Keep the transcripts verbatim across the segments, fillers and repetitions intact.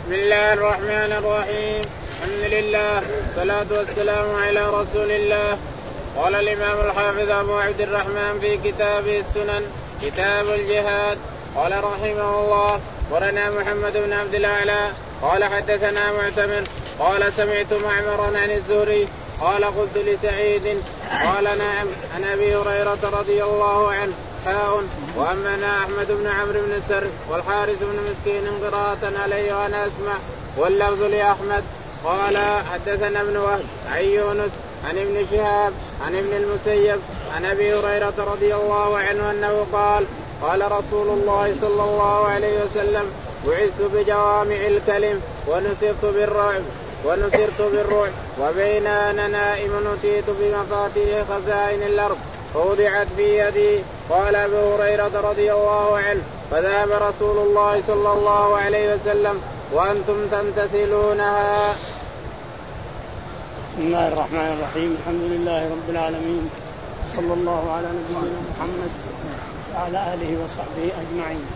بسم الله الرحمن الرحيم. الحمد لله والصلاة والسلام على رسول الله. قال الإمام الحافظ أبو عبد الرحمن في كتابه السنن كتاب الجهاد قال رحمه الله ورنا محمد بن عبد الأعلى قال حدثنا معتمر قال سمعت معمرا عن الزهري قال قلت لسعيد قال نعم عن أبي هريرة رضي الله عنه حاء وأمنا أحمد بن عمرو بن السر والحارث بن مسكين قراءة عليه وأنا أسمع واللفظ لأحمد. قال حدثنا ابن وهب عن يونس عن ابن شهاب عن ابن المسيب عن أبي هريرة رضي الله عنه أنه قال قال رسول الله صلى الله عليه وسلم بعثت بجوامع الكلم ونصرت بالرعب ونصرت بالرعب وبين أنا نائم نتيت بمفاتيح خزائن الأرض فوضعت في يدي. قال أبو هريرة رضي الله عنه فذهب رسول الله صلى الله عليه وسلم وأنتم تمتثلونها. بسم الله الرحمن الرحيم. الحمد لله رب العالمين صلى الله على نبينا محمد وعلى آله وصحبه أجمعين.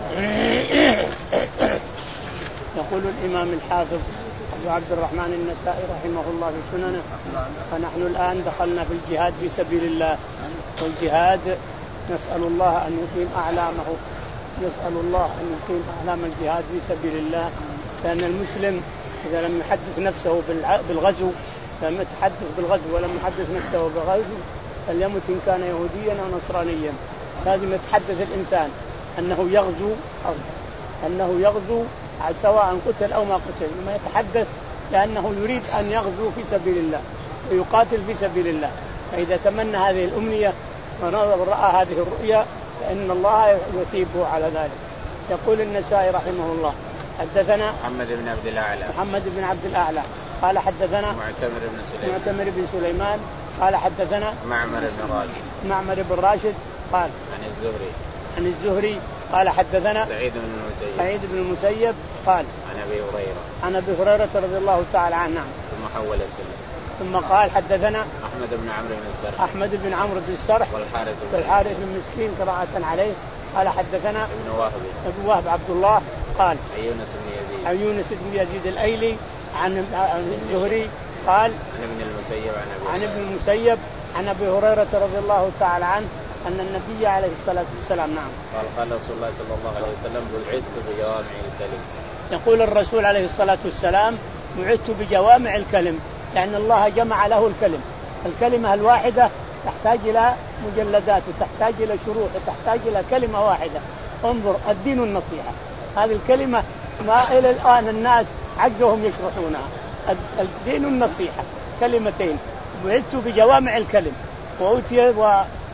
يقول الإمام الحافظ أبو عبد الرحمن النسائي رحمه الله في سننه فنحن الآن دخلنا في الجهاد في سبيل الله. والجهاد نسأل الله أن يقيم أعلامه نسأل الله أن يقيم أعلام الجهاد في سبيل الله. لأن المسلم إذا لم يحدث نفسه بالغزو لم يتحدث بالغزو ولم يحدث نفسه بالغزو فليمت إن كان يهوديا أو نصرانيا. لازم يتحدث الإنسان أنه يغزو أو أنه يغزو سواء قتل أو ما قتل لما يتحدث لأنه يريد أن يغزو في سبيل الله ويقاتل في سبيل الله. فإذا تمنى هذه الأمنية ورأى هذه الرؤيا فإن الله يثيبه على ذلك. يقول النسائي رحمه الله حدثنا محمد بن عبد الأعلى محمد بن عبد الأعلى قال حدثنا معتمر بن سليمان معتمر بن سليمان قال حدثنا معمر بن راشد معمر بن راشد قال عن الزهري عن الزهري قال حدثنا سعيد بن المسيب سعيد بن المسيب قال عن أبي هريرة عن أبي هريرة رضي الله تعالى عنه ثم حول السنة ثم قال حدثنا أحمد بن عمرو بن السرح أحمد بن عمرو بن السرح والحارث والحارث بن مسكين قراءة عليه قال حدثنا ابن وهب ابن وهب عبد الله قال عن يونس بن يزيد عن يونس بن يزيد الأيلي عن عن الزهري قال عن ابن المسيب عن, عن ابن المسيب عن أبي هريرة رضي الله تعالى عنه أن النبي عليه الصلاة والسلام نعم قال قال رسول الله صلى الله عليه وسلم بعثت بجوامع الكلم. يقول الرسول عليه الصلاة والسلام بعثت بجوامع الكلم لأن الله جمع له الكلم. الكلمة الواحدة تحتاج إلى مجلدات وتحتاج إلى شروح وتحتاج إلى كلمة واحدة. انظر الدين النصيحة هذه الكلمة ما إلى الآن الناس عجهم يشرحونها. الدين النصيحة كلمتين بعثت بجوامع الكلم وأوتي و...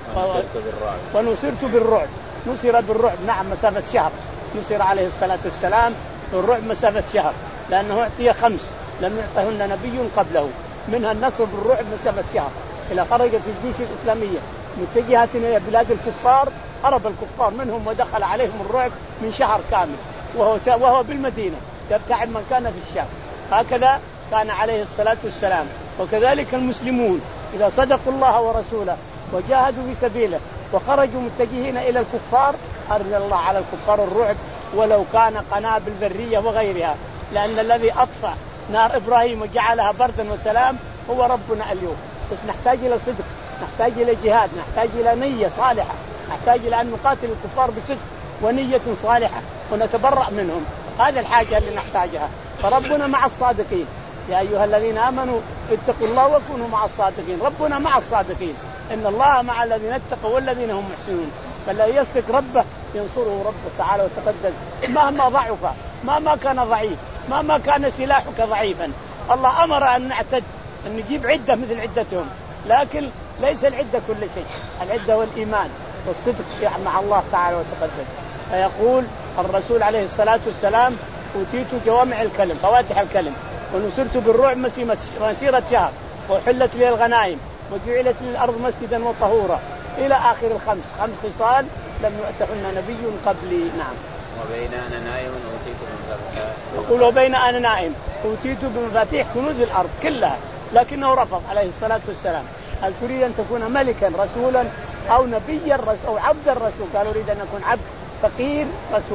ونصرت بالرعب نصر بالرعب نعم مسافة شهر نصر عليه الصلاة والسلام بالرعب مسافة شهر لأنه أعطي خمس لم يعطهن نبي قبله منها النصر بالرعب مسافة شهر. إلى خرجت الجيوش الإسلامية متجهة إلى بلاد الكفار هرب الكفار منهم ودخل عليهم الرعب من شهر كامل وهو وهو بالمدينة يبتعد من كان في الشام. هكذا كان عليه الصلاة والسلام. وكذلك المسلمون إذا صدقوا الله ورسوله وجاهدوا في سبيله وخرجوا متجهين إلى الكفار أرسل الله على الكفار الرعب ولو كان قنابل ذرية وغيرها. لأن الذي أطفأ نار إبراهيم وجعلها بردا وسلام هو ربنا اليوم. بس نحتاج إلى صدق نحتاج إلى جهاد نحتاج إلى نية صالحة نحتاج إلى أن نقاتل الكفار بصدق ونية صالحة ونتبرأ منهم. هذه الحاجة اللي نحتاجها. فربنا مع الصادقين يا أيها الذين آمنوا اتقوا الله وكونوا مع الصادقين. ربنا مع الصادقين إن الله مع الذين اتقوا والذين هم محسنون. فالذي يصدق ربه ينصره ربه تعالى وتقدس مهما ضعف مهما كان ضعيف مهما كان سلاحك ضعيفا. الله أمر أن نعتد أن نجيب عدة مثل عدتهم لكن ليس العدة كل شيء. العدة والإيمان والصدق مع الله تعالى وتقدس. فيقول الرسول عليه الصلاة والسلام أوتيت جوامع الكلم فواتح الكلم ونصرت بالرعب مسيرة شهر وحلت لي الغنائم وجعلت لي الأرض مسجدا وطهورا إلى آخر الخمس خمس خصال لم يؤتهن نبي قبلي. نعم. وبين أنا نائم أوتيت بمفاتيح يقول وبين أنا نائم أوتيت بمفاتيح كنوز الأرض كلها لكنه رفض عليه الصلاة والسلام. هل تريد أن تكون ملكا رسولا أو نبيا أو عبدا رسول؟ قال أريد أن أكون عبد فقير رسول.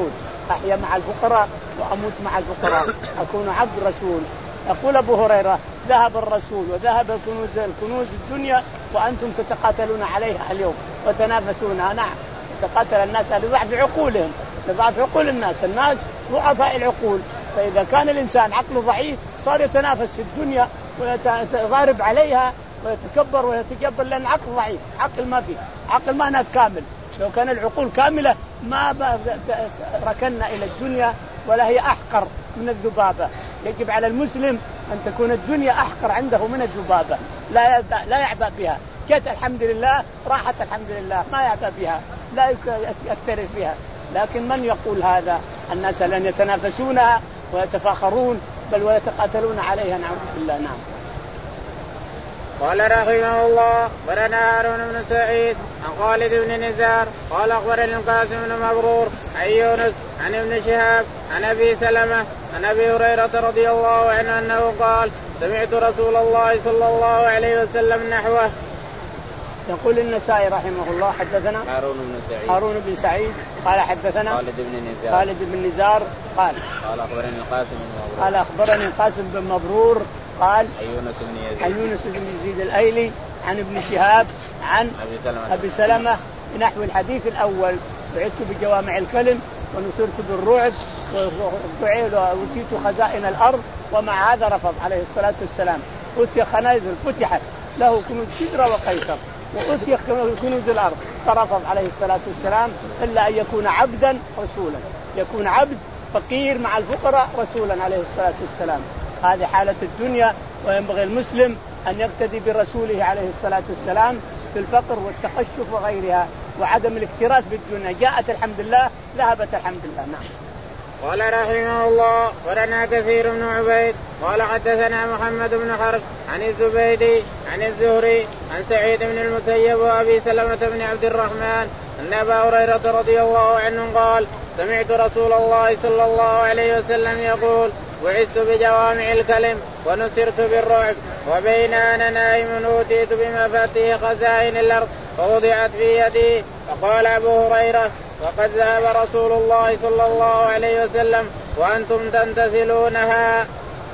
أحيا مع الفقراء وأموت مع الفقراء، أكون عبد رسول. يقول أبو هريرة ذهب الرسول وذهب كنوز الكنوز الدنيا وأنتم تتقاتلون عليها اليوم وتنافسونها. نعم تقاتل الناس لضعف عقولهم، لضعف عقول الناس، الناس ضعفاء العقول. فإذا كان الإنسان عقله ضعيف صار يتنافس في الدنيا ويتضارب عليها ويتكبر ويتجبر، لأن عقل ضعيف، عقل ما فيه، عقل ما هناك كامل. لو كان العقول كاملة ما ركنا إلى الدنيا ولا هي أحقر من الذبابة. يجب على المسلم أن تكون الدنيا أحقر عنده من الذبابة، لا لا يعبأ بها. جت الحمد لله، راحت الحمد لله، ما يعبأ بها، لا يكترث بها. لكن من يقول هذا؟ الناس لن يتنافسونها ويتفاخرون بل ويتقاتلون عليها، نعوذ بالله. نعم. قال رحمه الله برنا هارون بن سعيد عن خالد بن نزار قال أخبرني القاسم بن مبرور عن يونس عن ابن شهاب عن أبي سلمة عن أبي هريرة رضي الله عنه أنه قال سمعت رسول الله صلى الله عليه وسلم نحوه. يقول النسائي رحمه الله حدثنا هارون بن سعيد هارون بن سعيد قال حدثنا خالد بن نزار خالد بن نزار قال قال أخبرني القاسم بن مبرور قال أخبرني القاسم بن مبرور قال عن يونس بن يزيد عن يونس بن يزيد الأيلي عن ابن شهاب عن أبي سلمة أبي سلمة بنحو الحديث الأول. بعثت بجوامع الكلم ونصرت بالرعب وأوتيت خزائن الأرض، ومع هذا رفض عليه الصلاة والسلام. أوتي خنازل فتحت له كنوز كسرى وقيصر، وأوتي كنوز الأرض فرفض عليه الصلاة والسلام، إلا أن يكون عبدا رسولا، يكون عبد فقير مع الفقراء رسولا عليه الصلاة والسلام. هذه حالة الدنيا، وينبغي المسلم أن يقتدي برسوله عليه الصلاة والسلام في الفقر والتخشف وغيرها وعدم الاكتراث بالدنيا. جاءت الحمد لله، ذهبت الحمد لله. نعم. قال رحمه الله ولنا كثير بن عبيد قال حدثنا محمد بن حرب عن الزبيدي عن الزهري عن سعيد بن المسيب وأبي سلمة بن عبد الرحمن أن أبا هريرة رضي الله عنه قال سمعت رسول الله صلى الله عليه وسلم يقول بعثت بجوامع الكلم ونصرت بالرعب، وبين أنا نائم أوتيت بمفاتيح خزائن الأرض فوضعت في يدي. فقال أبو هريرة وقد ذهب رسول الله صلى الله عليه وسلم وأنتم تمتثلونها.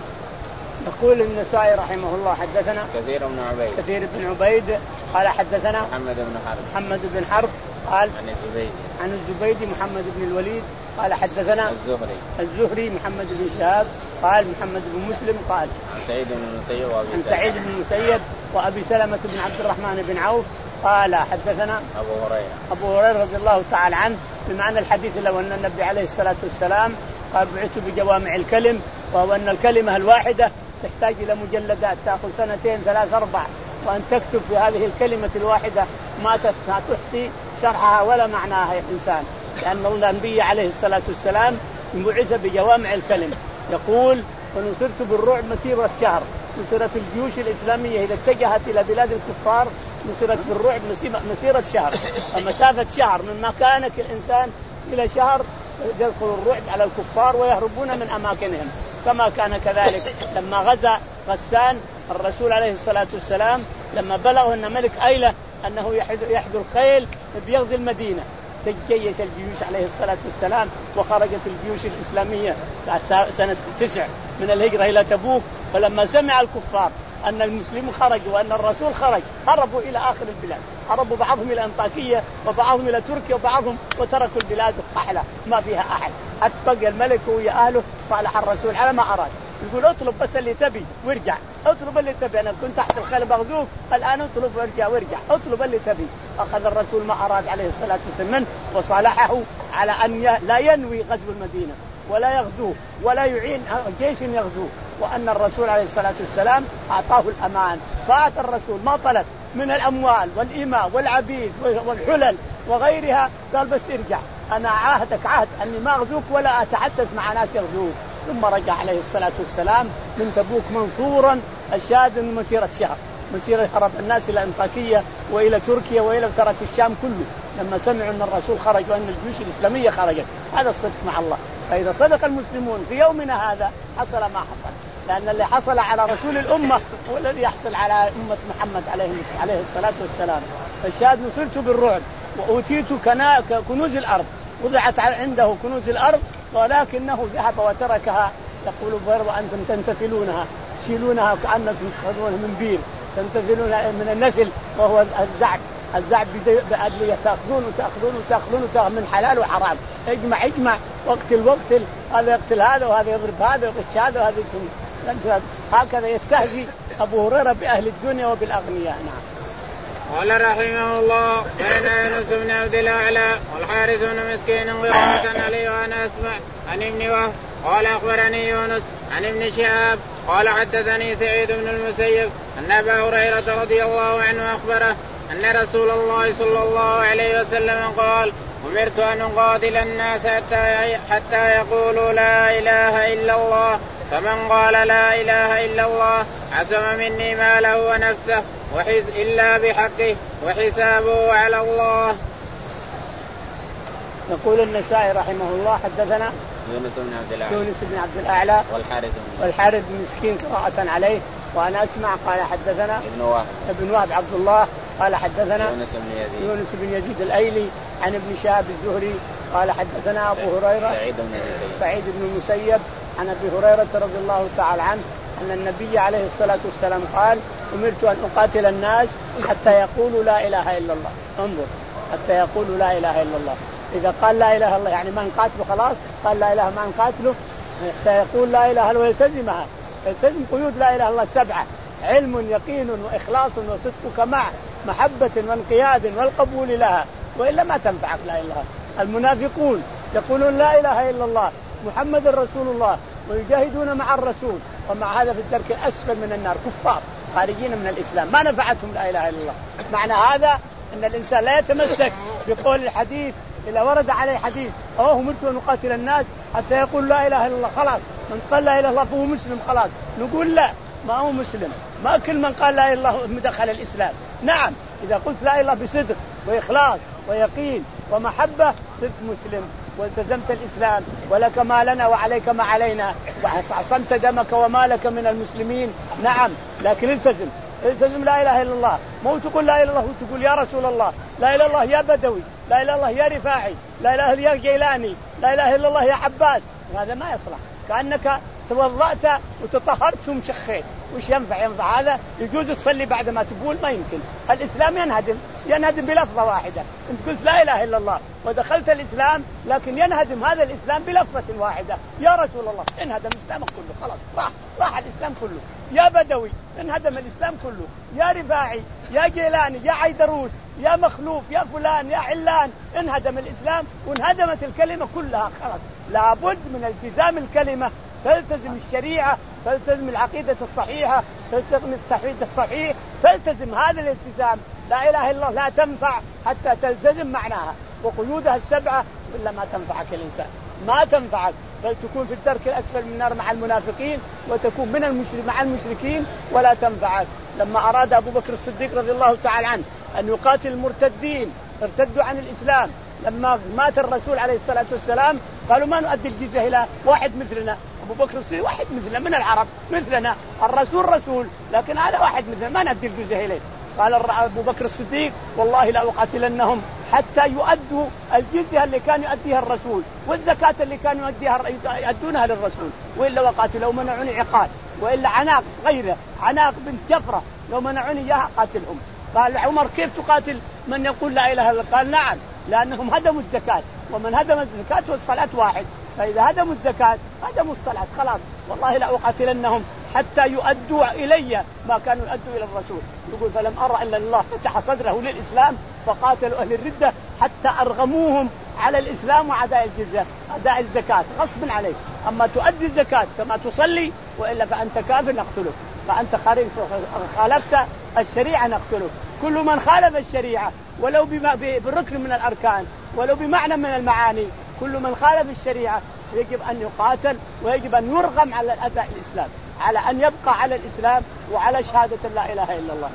يقول النسائي رحمه الله حدثنا كثير بن عبيد كثير بن عبيد قال حدثنا محمد بن حرب محمد بن حرب قال عن الزبيدي عن الزبيدي محمد بن الوليد قال حدثنا الزهري الزهري محمد بن شهاب قال محمد بن مسلم قال عن سعيد بن المسيب وأبي عن سعيد بن المسيب وأبي سلمة بن عبد الرحمن بن عوف قال حدثنا أبو هريرة أبو هريرة رضي الله تعالى عنه بمعنى الحديث لو أن النبي عليه الصلاة والسلام قال بعثت بجوامع الكلم، وهو أن الكلمة الواحدة تحتاج إلى مجلدات تأخذ سنتين ثلاث أربع، وأن تكتب في هذه الكلمة الواحدة ما تحصي شرحها ولا معناها يا إنسان، لأن النبي عليه الصلاة والسلام بعث بجوامع الكلم. يقول ونصرت بالرعب مسيرة شهر، نصرت الجيوش الإسلامية إذا اتجهت إلى بلاد الكفار نصرت بالرعب مسيرة شهر، فمسافة شهر من مكانك الإنسان إلى شهر يدخل الرعب على الكفار ويهربون من أماكنهم. كما كان كذلك لما غزا غسان الرسول عليه الصلاة والسلام لما بلغوا أن ملك أيلة أنه يحدو الخيل بيغزي المدينة، تجيش الجيوش عليه الصلاة والسلام وخرجت الجيوش الإسلامية سنة تسع من الهجرة إلى تبوك. فلما سمع الكفار أن المسلمين خرجوا وأن الرسول خرج هربوا إلى آخر البلاد، هربوا بعضهم إلى أنطاكية وبعضهم إلى تركيا وبعضهم وتركوا البلاد الصحراء ما فيها أحد، حتى بقي الملك ويا أهله صالح الرسول على ما أراد، يقول اطلب بس اللي تبي وارجع، اطلب اللي تبي، أنا كنت تحت الخيل بغزوك الآن اطلب وارجع وارجع، اطلب اللي تبي. أخذ الرسول ما أراد عليه الصلاة والسلام وصالحه على أن لا ينوي غزو المدينة ولا يغزوه ولا يعين جيش يغزوه، وأن الرسول عليه الصلاة والسلام أعطاه الأمان. فأعطى الرسول ما طلب من الأموال والإماء والعبيد والحلل وغيرها، قال بس ارجع أنا عاهدك عهد أني ما أغزوك ولا أتحدث مع ناس يغزوك. ثم رجع عليه الصلاة والسلام من تبوك منصورا الشاهد من مسيرة شهر، مسيرة هرب الناس إلى أنطاكية وإلى تركيا وإلى ترك الشام كله لما سمعوا أن الرسول خرج وأن الجيوش الإسلامية خرجت. هذا الصدق مع الله. فإذا صدق المسلمون في يومنا هذا حصل ما حصل، لأن اللي حصل على رسول الأمة هو الذي يحصل على أمة محمد عليه الصلاة والسلام. فالشاهد نصرت بالرعب وأوتيت كنوز الأرض، وضعت عنده كنوز الأرض ولكنه ذهب وتركها. يقول وأنتم تنتفلونها تشيلونها كأنكم تأخذونها من بير، تنتفلونها من النفل وهو الزعب. الزعب بأدلية تأخذون وتأخذون وتأخذون وتأخذون من حلال وحرام. اجمع اجمع واقتل واقتل، هذا يقتل هذا وهذا يضرب هذا ويغش هذا وهذا يسوي. هكذا يستهزئ أبو هريرة بأهل الدنيا وبالأغنياء. نعم. قال رحمه الله: كان يونس بن عبد الأعلى والحارث بن مسكين قراءة علي وأنا أسمع عن ابن وهب قال أخبرني يونس عن ابن شهاب قال حدثني سعيد بن المسيب أن أبا هريرة رضي الله عنه أخبره أن رسول الله صلى الله عليه وسلم قال: أمرت أن أقاتل الناس حتى حتى يقولوا لا إله إلا الله، فمن قال لا إله إلا الله عصم مني ماله ونفسه وحز إلا بحقه وحسابه على الله. يقول النسائي رحمه الله: حدثنا يونس بن عبد الأعلى يونس بن عبد الأعلى والحارث والحارث بن مسكين قراءة عليه وأنا أسمع قال حدثنا ابن وهب ابن وهب عبد الله قال حدثنا يونس بن يزيد يونس بن يزيد الأيلي عن ابن شهاب الزهري قال حدثنا أبو هريرة سعيد بن المسيب سعيد بن المسيب عن أبي هريرة رضي الله تعالى عنه أن النبي عليه الصلاة والسلام قال: أمرت أن أقاتل الناس حتى يقولوا لا إله إلا الله. انظر، حتى يقولوا لا إله إلا الله. إذا قال لا إله إلا الله يعني ما نقاتله خلاص، قال لا إله ما نقاتله، حتى يقول لا إله إلا الله ويلتزمها، يلتزم قيود لا إله إلا الله سبعة: علم يقين وإخلاص وصدقك معه، محبة وانقياد والقبول لها، وإلا ما تنفعك لا إله إلا الله. المنافقون يقولون لا إله إلا الله محمد رسول الله ويجاهدون مع الرسول، ومع هذا في الدرك الأسفل من النار، كفار خارجين من الإسلام، ما نفعتهم لا إله إلا الله. معنى هذا أن الإنسان لا يتمسك بقول الحديث إذا ورد عليه حديث: أوه أمرت أن أقاتل الناس حتى يقول لا إله إلا الله، خلاص من قال لا إله إلا الله فهو مسلم خلاص. نقول لا، ما هو مسلم، ما كل من قال لا إله إلا الله دخل الإسلام. نعم، إذا قلت لا إله بصدق وإخلاص ويقين ومحبة صرت مسلم والتزمت الإسلام، ولك ما لنا وعليك ما علينا، وعصمت دمك ومالك من المسلمين. نعم، لكن التزم التزم لا إله إلا الله، مو تقول لا إله إلا الله وتقول يا رسول الله، لا إله إلا الله يا بدوي، لا إله إلا الله يا رفاعي، لا إله إلا الله يا جيلاني، لا إله إلا الله يا عباد. هذا ما يصلح، كأنك توضأت وتطهرت ومشخيت. وش ينفع؟ ينفع هذا؟ يجوز تصلي بعد ما تقول؟ ما يمكن. الإسلام ينهدم ينهدم بلفظة واحدة. أنت قلت لا إله إلا الله ودخلت الإسلام، لكن ينهدم هذا الإسلام بلفظة واحدة: يا رسول الله. انهدم الإسلام كله، خلاص راح راح الإسلام كله. يا بدوي، انهدم الإسلام كله. يا رفاعي، يا جيلاني، يا عيدروس، يا مخلوف، يا فلان، يا علان، انهدم الإسلام وانهدمت الكلمة كلها. خلاص لابد من التزام الكلمة، تلتزم الشريعة، تلتزم العقيدة الصحيحة، تلتزم التوحيد الصحيح، تلتزم هذا الالتزام. لا إله إلا الله لا تنفع حتى تلتزم معناها وقيودها السبعة، إلا ما تنفعك الإنسان، ما تنفعك، بل تكون في الدرك الأسفل من النار مع المنافقين، وتكون من المشرك مع المشركين ولا تنفعك. لما أراد أبو بكر الصديق رضي الله تعالى عنه أن يقاتل المرتدين ارتدوا عن الإسلام، لما مات الرسول عليه الصلاة والسلام قالوا ما نؤدي الجزية إلى واحد مثلنا. أبو بكر الصديق واحد مثلنا من العرب مثلنا، الرسول رسول، لكن هذا واحد مثلنا ما نؤدي الجزية إليه. قال أبو بكر الصديق: والله لا أقاتلنهم حتى يؤدوا الجزية اللي كان يؤديها الرسول والزكاة اللي كانوا يؤديها يؤدونها للرسول، وإلا وقاتل لو منعوني عقال، وإلا عناق صغيرة عناق بنت جفرة لو منعوني إياها قاتلهم. قال عمر: كيف تقاتل من يقول لا إله إلا الله؟ قال: نعم، لأنهم هدموا الزكاة، ومن هدم الزكاة والصلاة واحد، فإذا هدموا الزكاة هدموا الصلاة، خلاص والله لا أقاتلنهم حتى يؤدوا إلي ما كانوا يؤدوا إلى الرسول. يقول: فلم أرى إلا الله فتح صدره للإسلام فقاتلوا أهل الردة حتى أرغموهم على الإسلام وعداء الجزية أداء الزكاة غصب عليك. أما تؤدي الزكاة كما تصلي، وإلا فأنت كافر نقتلك، فأنت خارج خالفت الشريعة نقتلك. كل من خالف الشريعة ولو بركن من الأركان ولو بمعنى من المعاني، كل من خالف الشريعة يجب أن يقاتل، ويجب أن يرغم على الأداء الإسلام، على أن يبقى على الإسلام وعلى شهادة لا إله إلا الله.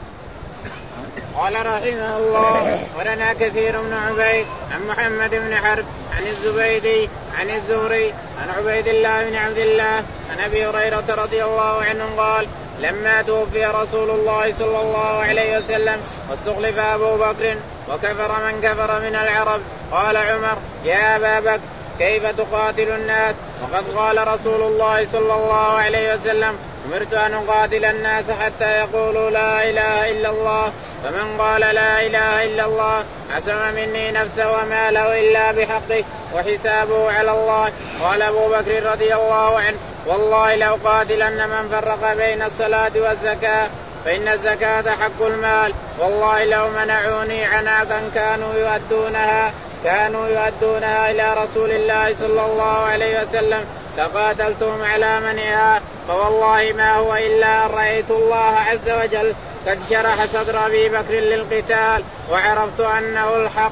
قال رحمه الله: ولنا كثير بن عبيد عن محمد بن حرب عن الزبيدي عن الزهري عن عبيد الله بن عبد الله عن أبي هريرة رضي الله عنه قال: لما توفي رسول الله صلى الله عليه وسلم واستخلف أبو بكر وكفر من كفر من العرب، قال عمر: يا أبا بكر كيف تقاتل الناس وقد قال رسول الله صلى الله عليه وسلم أمرت أن أقاتل الناس حتى يقولوا لا إله إلا الله فمن قال لا إله إلا الله عصم مني نفسه وما له إلا بحقه وحسابه على الله. قال أبو بكر رضي الله عنه والله لأقاتلن من فرق بين الصلاة والزكاة فإن الزكاة حق المال والله لو منعوني عناقا كانوا يؤدونها كانوا يؤدونها إلى رسول الله صلى الله عليه وسلم لقاتلتهم على منعها فوالله ما هو إلا أن رأيت الله عز وجل قد شرح صدر أبي بكر للقتال وعرفت أنه الحق.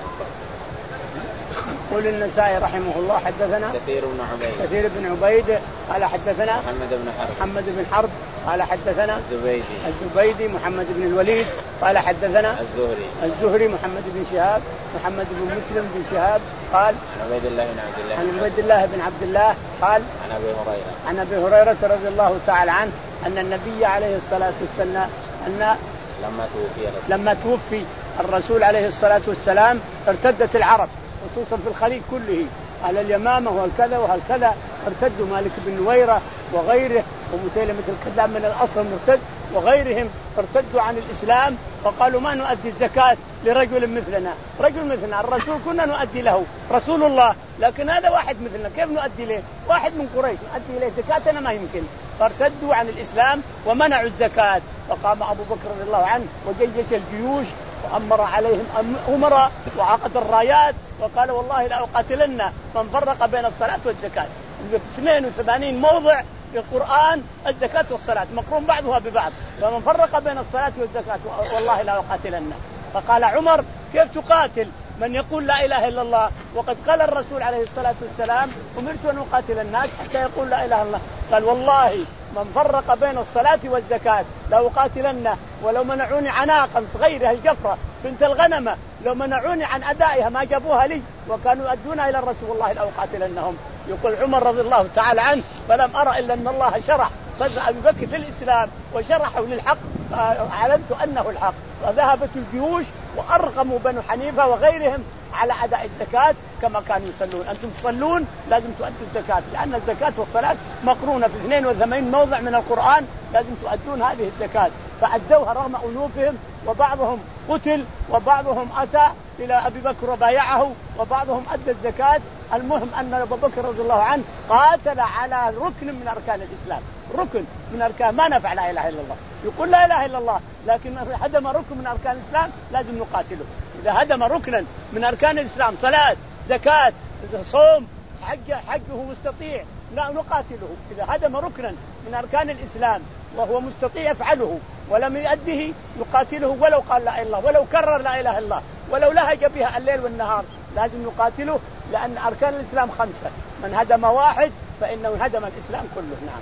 قول النسائي رحمه الله حدثنا كثير بن عبيد كثير بن عبيد قال حدثنا محمد بن حرب محمد بن حرب قال حدثنا الزبيدي الزبيدي محمد بن الوليد قال حدثنا الزهري الزهري محمد بن شهاب محمد بن مسلم بن شهاب قال عن عبيد الله بن عبد الله عن عبيد الله بن عبد الله قال عن أبي هريرة عن أبي هريرة رضي الله تعالى عنه أن النبي عليه الصلاة والسلام أن لما توفي لما توفي الرسول عليه الصلاة والسلام ارتدت العرب خصوصا في الخليج كله على اليمامة وهالكذا وهالكذا ارتدوا مالك بن نويرة وغيره ومسيلمة الكذاب من الأصل مرتد وغيرهم ارتدوا عن الإسلام وقالوا ما نؤدي الزكاة لرجل مثلنا رجل مثلنا الرسول كنا نؤدي له رسول الله لكن هذا واحد مثلنا كيف نؤدي له واحد من قريش نؤدي له زكاتنا ما يمكن فارتدوا عن الإسلام ومنعوا الزكاة. فقام أبو بكر رضي الله عنه وجيش الجيوش وأمر عليهم أمراء وعقد الرايات وقال والله لا أقاتلن من فرق بين الصلاة والزكاة. اثنين وثمانين موضع في القرآن الزكاة والصلاة مقرون بعضها ببعض فمن فرق بين الصلاة والزكاة والله لا أقاتلن. فقال عمر كيف تقاتل من يقول لا إله إلا الله وقد قال الرسول عليه الصلاة والسلام أمرت أن أقاتل الناس حتى يقول لا إله إلا الله. قال والله من فرق بين الصلاة والزكاة لو قاتلن ولو منعوني عناقا صغيرة الجفرة بنت الغنمة لو منعوني عن أدائها ما جابوها لي وكانوا يؤدونها إلى الرسول والله لو قاتلنهم. يقول عمر رضي الله تعالى عنه فلم أرى إلا أن الله شرح صدر أبي بكر للإسلام وشرحه للحق علمت أنه الحق. فذهبت الجيوش وأرغموا بنو حنيفة وغيرهم على أداء الزكاة كما كانوا يصلون. أنتم تصلون لازم تؤدوا الزكاة لأن الزكاة والصلاة مقرونة في اثنين وثمانين موضع من القرآن لازم تؤدون هذه الزكاة فأدوها رغم أنوفهم وبعضهم قتل وبعضهم أتى إلى أبي بكر وبايعه وبعضهم أدى الزكاة. المهم أن أبو بكر رضي الله عنه قاتل على ركن من أركان الإسلام ركن من أركان ما نفع لا إله إلا الله يقول لا إله إلا الله لكن هدم ركن من أركان الإسلام لازم نقاتله. إذا هدم ركنا من أركان الإسلام صلاة زكاة صوم حج حجه مستطيع لا نقاتله. إذا هدم ركنا من أركان الإسلام وهو مستطيع يفعله ولم يؤديه نقاتله ولو قال لا إله إلا الله ولو كرر لا إله إلا الله ولو لهج بها الليل والنهار لازم نقاتله لأن أركان الإسلام خمسة من هدم واحد فإنه هدم الإسلام كله. نعم.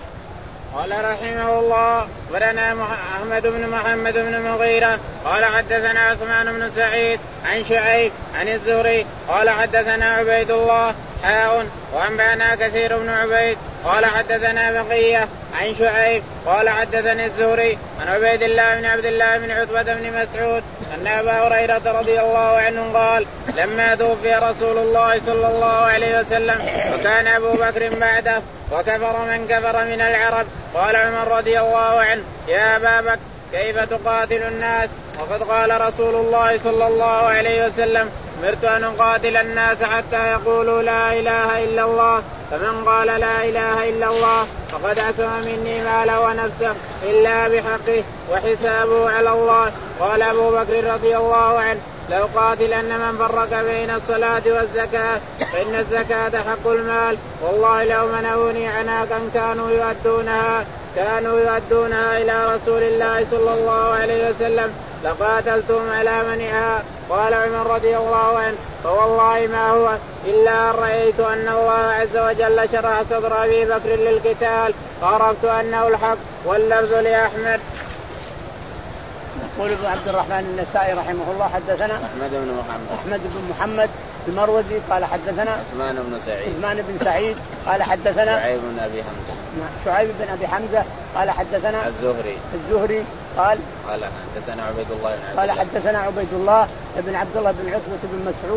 قال رحمه الله ولنا أحمد بن محمد بن مغيرة قال حدثنا عثمان بن سعيد عن شعيب عن الزهري قال حدثنا عبيد الله حاء وأنبأنا كثير بن عبيد قال حدثنا بقية عن شعيب قال حدثني الزهري عن عبيد الله بن عبد الله بن عتبة بن مسعود أن أبا هريرة رضي الله عنه قال لما توفي رسول الله صلى الله عليه وسلم وكان أبو بكر بعده وكفر من كفر من العرب قال عمر رضي الله عنه يا أبا بكر كيف تقاتل الناس وقد قال رسول الله صلى الله عليه وسلم أمرت أن أقاتل الناس حتى يقولوا لا إله إلا الله فمن قال لا إله إلا الله فقد عصم مني ماله ونفسه إلا بحقه وحسابه على الله. قال أبو بكر رضي الله عنه لو قاتلن من فرق بين الصلاة والزكاة فإن الزكاة حق المال والله لو منعوني عناقا كانوا يؤدونها كانوا يؤدونها إلى رسول الله صلى الله عليه وسلم لقاتلتهم على منعها. قال عمر رضي الله عنه فوالله ما هو إلا أن رأيت أن الله عز وجل شرح صدر أبي بكر للقتال فعرفت أنه الحق. واللفظ لأحمد. يقول ابن عبد الرحمن النسائي رحمه الله حدثنا أحمد بن محمد أحمد بن محمد المروزي قال حدثنا عثمان بن سعيد عثمان بن سعيد قال حدثنا شعيب بن أبي حمزة شعيب بن أبي حمزة قال حدثنا الزهري الزهري قال قال حدثنا عبيد الله بن قال حدثنا عبيد الله بن عبد الله بن عتبة بن مسعود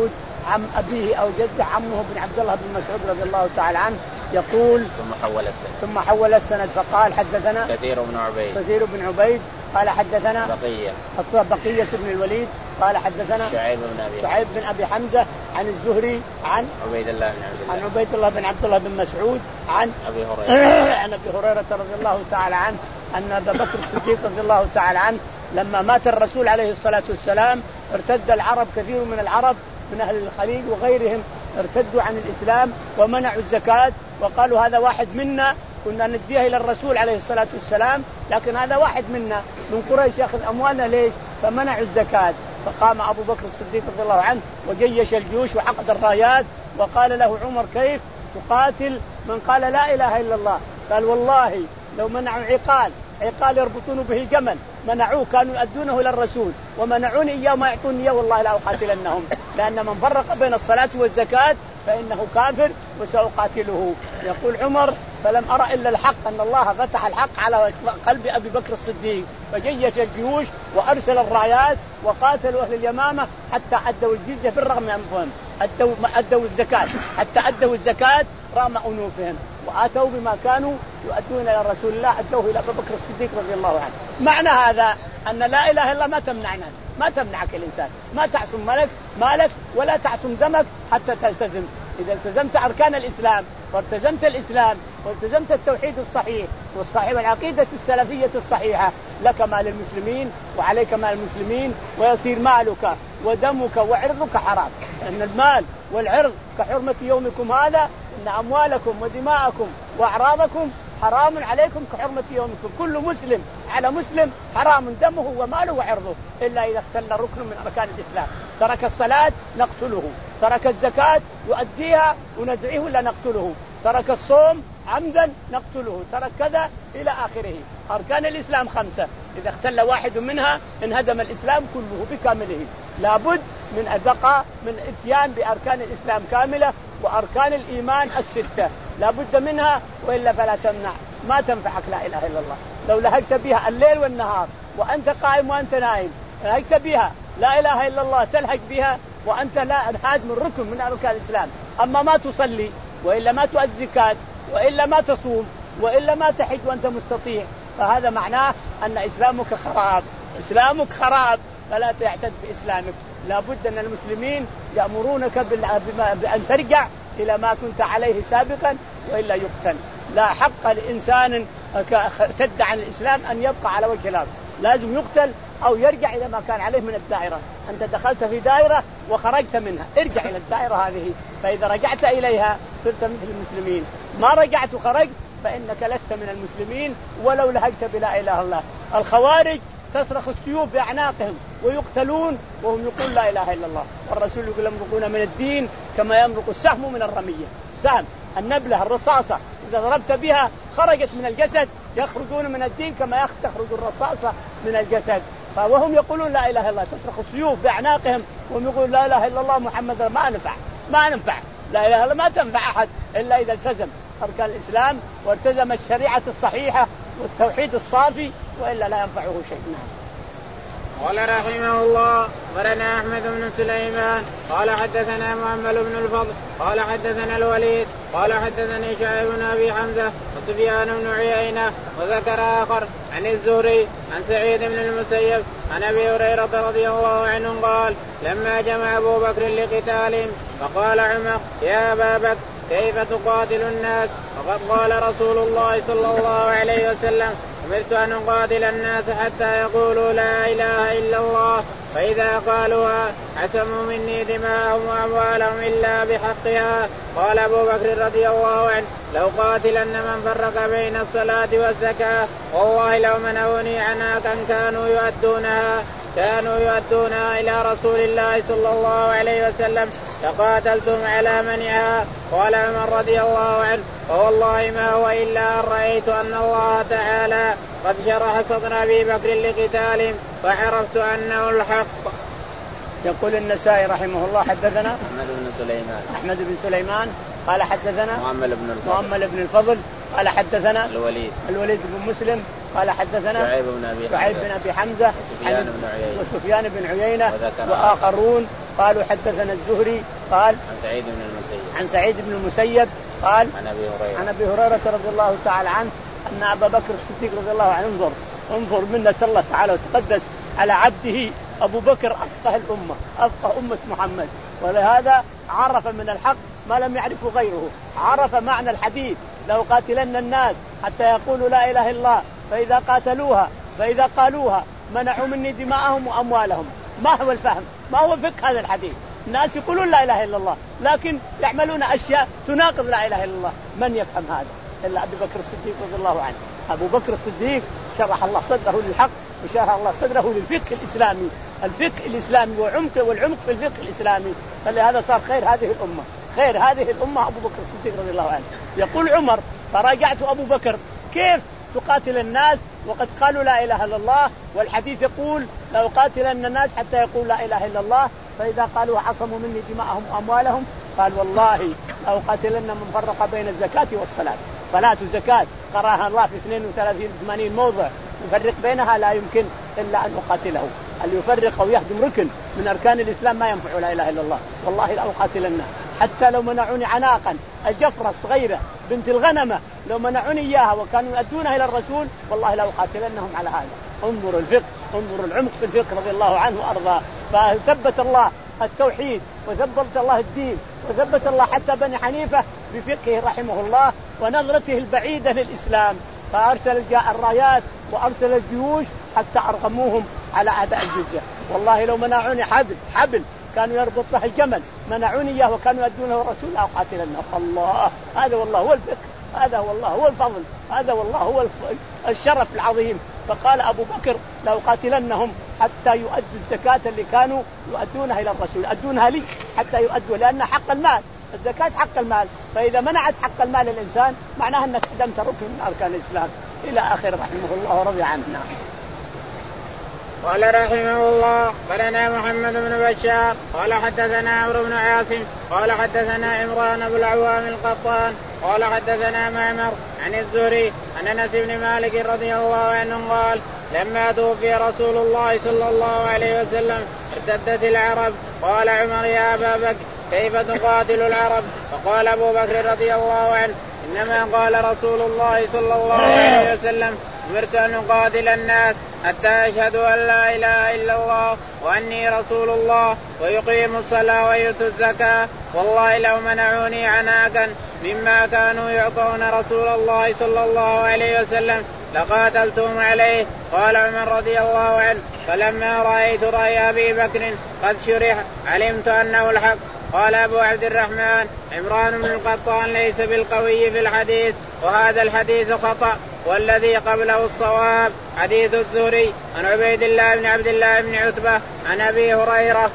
عم أبيه أو جده عمه بن عبد الله بن مسعود رضي الله تعالى عنه يقول ثم حول السند ثم حول السند فقال حدثنا كثير بن عبيد كثير بن عبيد قال حدثنا بقية بقية بن الوليد قال حدثنا شعيب بن أبي شعيب بن أبي حمزة عن الزهري عن عبيد الله بن عبد الله عن عبيد الله بن عبد الله بن مسعود عن أبي هريرة عن أبي هريرة رضي الله تعالى عنه أن أبا بكر الصديق رضي الله تعالى عنه لما مات الرسول عليه الصلاة والسلام ارتد العرب كثير من العرب من أهل الخليج وغيرهم ارتدوا عن الإسلام ومنعوا الزكاة وقالوا هذا واحد منا كنا نديها إلى الرسول عليه الصلاة والسلام لكن هذا واحد منا من قريش يأخذ أموالنا ليش فمنعوا الزكاة. فقام أبو بكر الصديق رضي الله عنه وجيش الجيوش وعقد الرايات وقال له عمر كيف تقاتل من قال لا إله إلا الله؟ قال والله لو منعوا عقال عقال يربطون به جمل منعوه كانوا يؤدونه إلى الرسول ومنعوني إياه ما يعطوني إياه والله لا أقاتلنهم لأن من فرق بين الصلاة والزكاة فإنه كافر وسأقاتله. يقول عمر فلم أرى إلا الحق أن الله فتح الحق على قلب أبي بكر الصديق فجيش الجيوش وأرسل الرايات وقاتلوا أهل اليمامة حتى أدوا الجزية بالرغم من أنفهم أدوا, أدوا الزكاة حتى أدوا الزكاة رغم أنوفهم وآتوا بما كانوا يؤدون إلى رسول الله أدوه إلى أبي بكر الصديق رضي الله عنه. معنى هذا أن لا إله إلا الله ما تمنعنا ما تمنعك الإنسان ما تعصم ملك مالك ولا تعصم دمك حتى تلتزم. إذا التزمت أركان الإسلام والتزمت الإسلام والتزمت التوحيد الصحيح والصحيح والعقيدة السلفية الصحيحة لك مال المسلمين وعليك مال المسلمين ويصير مالك ودمك وعرضك حرام لأن المال والعرض كحرمة يومكم هذا إن أموالكم ودماءكم وأعراضكم حرام عليكم كحرمة يومكم. كل مسلم على مسلم حرام دمه وماله وعرضه إلا إذا اختل ركن من أركان الإسلام. ترك الصلاة نقتله ترك الزكاة يؤديها وندعيه ولا نقتله ترك الصوم عمدا نقتله ترك كذا إلى آخره. أركان الإسلام خمسة إذا اختل واحد منها انهدم الإسلام كله بكامله. لابد من البقاء من اتيان بأركان الإسلام كاملة وأركان الإيمان الستة لابد منها وإلا فلا تمنع ما تنفعك لا إله إلا الله. لو لهجت بها الليل والنهار وأنت قائم وأنت نائم لهجت بها لا إله إلا الله تلهج بها وأنت لا انهاد من ركن من أركان الإسلام. أما ما تصلي وإلا ما تؤدي الزكاة وإلا ما تصوم وإلا ما تحج وأنت مستطيع فهذا معناه أن إسلامك خراب إسلامك خراب فلا تعتد بإسلامك. لابد أن المسلمين يأمرونك بأن ترجع إلى ما كنت عليه سابقا وإلا يقتل. لا حق لإنسان ارتد عن الإسلام أن يبقى على وجه الأرض لازم يقتل أو يرجع إلى ما كان عليه من الدائرة. أنت دخلت في دائرة وخرجت منها ارجع إلى الدائرة هذه فإذا رجعت إليها صرت مثل المسلمين. ما رجعت وخرجت فإنك لست من المسلمين ولو لهجت بلا إله إلا الله. الخوارج تصرخ السيوف بأعناقهم ويقتلون وهم يقول لا إله إلا الله والرسول يقول يمرقون من الدين كما يمرق السهم من الرمية. سهم النبلة الرصاصة إذا ضربت بها خرجت من الجسد يخرجون من الدين كما تخرج الرصاصة من الجسد. فوهم يقولون لا إله إلا الله تصرخ السيوف بأعناقهم وهم يقولون لا إله إلا الله محمد ما نفع ما ننفع لا إله إلا الله ما تنفع أحد إلا إذا التزم أركان الإسلام والتزم الشريعة الصحيحة والتوحيد الصافي وإلا لا ينفعه شيء. قال رحمه الله أخبرنا أحمد بن سليمان قال حدثنا مؤمل بن الفضل قال حدثنا الوليد قال حدثني شعيب بن أبي حمزة وسفيان بن عيينة وذكر آخر عن الزهري عن سعيد بن المسيب عن أبي هريرة رضي الله عنه قال لما جمع أبو بكر لقتالهم فقال عمر يا أبا بكر كيف تقاتل الناس وقد قال رسول الله صلى الله عليه وسلم أمرت أن أقاتل الناس حتى يقولوا لا إله إلا الله فإذا قالوها عصموا مني دماءهم وأموالهم إلا بحقها. قال أبو بكر رضي الله عنه لو قاتلن من فرق بين الصلاة والزكاة والله لو منعوني عناقا كانوا يؤدونها كانوا يؤدونها إلى رسول الله صلى الله عليه وسلم لقاتلتم على منعها. قال عمر رضي الله عنه فوالله ما هو إلا أن رأيت أن الله تعالى قد شرح صدر أبي بكر لقتالهم فعرفت أنه الحق. يقول النسائي رحمه الله حدثنا أحمد بن سليمان أحمد بن سليمان قال حدثنا مؤمل بن الفضل مؤمل بن الفضل قال حدثنا الوليد الوليد بن مسلم قال حدثنا شعيب بن أبي شعيب بن أبي حمزة وسفيان بن عيينة وسفيان بن عيينة وآخرون قالوا حدثنا الزهري قال عن سعيد بن المسيب عن سعيد بن المسيب قال عن أبي هريرة عن أبي هريرة رضي الله تعالى عنه أن أبا بكر الصديق رضي الله عنه انظر انظر منة الله تعالى وتقدس على عبده أبو بكر أفقه الأمة أفقه أمة محمد، ولهذا عرف من الحق ما لم يعرفه غيره، عرف معنى الحديث لو قاتلن الناس حتى يقولوا لا إله إلا الله فإذا قاتلوها فإذا قالوها منعوا مني دماءهم وأموالهم. ما هو الفهم؟ ما هو فقه هذا الحديث؟ الناس يقولون لا إله إلا الله لكن يعملون أشياء تناقض لا إله إلا الله، من يفهم هذا إلا أبو بكر الصديق رضي الله عنه. أبو بكر الصديق شرح الله صدره للحق وشرح الله صدره للفقه الإسلامي، الفقه الإسلامي وعمق والعمق في الفقه الإسلامي، فلهذا صار خير هذه الأمة، خير هذه الأمة أبو بكر الصديق رضي الله عنه. يقول عمر فراجعت أبو بكر كيف تقاتل الناس وقد قالوا لا إله إلا الله، والحديث يقول لو قاتلن الناس حتى يقول لا إله إلا الله فإذا قالوا عصموا مني دماءهم وأموالهم. قال والله لو قاتلن من فرق بين الزكاة والصلاة، صلاة وزكاة قراها الله في اثنين وثلاثين ثمانين موضع يفرق بينها لا يمكن إلا أن أقاتله. اللي يفرق أو يهدم ركن من أركان الإسلام ما ينفع لا إله إلا الله، والله لا أقاتلن حتى لو منعوني عناقا الجفرة الصغيرة بنت الغنمة لو منعوني إياها وكانوا يؤدونها إلى الرسول والله لا أقاتلنهم على هذا. انظروا الفقه، انظروا العمق في الفقه رضي الله عنه وأرضاه. فثبت الله التوحيد وثبت الله الدين وثبت الله حتى بني حنيفة بفقهه رحمه الله ونظرته البعيدة للإسلام، فأرسل الرايات وأرسل الجيوش حتى أرغموهم على أداء الجزية. والله لو منعوني حبل حبل كانوا يربط له الجمل منعوني إياه وكانوا يدونه الرسول أو قاتلنه. الله هذا والله هو الفقه، هذا والله هو الفضل، هذا والله هو الشرف العظيم. فقال أبو بكر لو قاتلنهم حتى يؤدوا الزكاة اللي كانوا يؤدونها إلى الرسول، يؤدونها لي حتى يؤدوا، لأن حق المال الزكاة حق المال، فإذا منعت حق المال الإنسان معناها أنك قدمت ركن من أركان الإسلام إلى آخر رحمه الله ورضي عنه. قال رحمه الله قالنا محمد بن بشار قال حدثنا عمرو بن عاصم قال حدثنا عمران بن العوام القطان قال حدثنا معمر عن الزهري عن انس بن مالك رضي الله عنه قال لما توفي رسول الله صلى الله عليه وسلم ارتدت العرب. قال عمر يا ابا بكر كيف تقاتل العرب؟ فقال ابو بكر رضي الله عنه انما قال رسول الله صلى الله عليه وسلم أمرت أن أقاتل الناس حتى يشهدوا أن لا إله إلا الله وأني رسول الله ويقيموا الصلاة ويؤتوا الزكاة، والله لو منعوني عناقا مما كانوا يعطون رسول الله صلى الله عليه وسلم لقاتلتهم عليه. قال عمر رضي الله عنه فلما رأيت رأي أبي بكر قد شرح علمت أنه الحق. قال أبو عبد الرحمن عمران بن القطان ليس بالقوي في الحديث وهذا الحديث خطأ، والذي قبله الصواب حديث الزهري عن عبيد الله بن عبد الله بن عتبة عن أبي هريرة.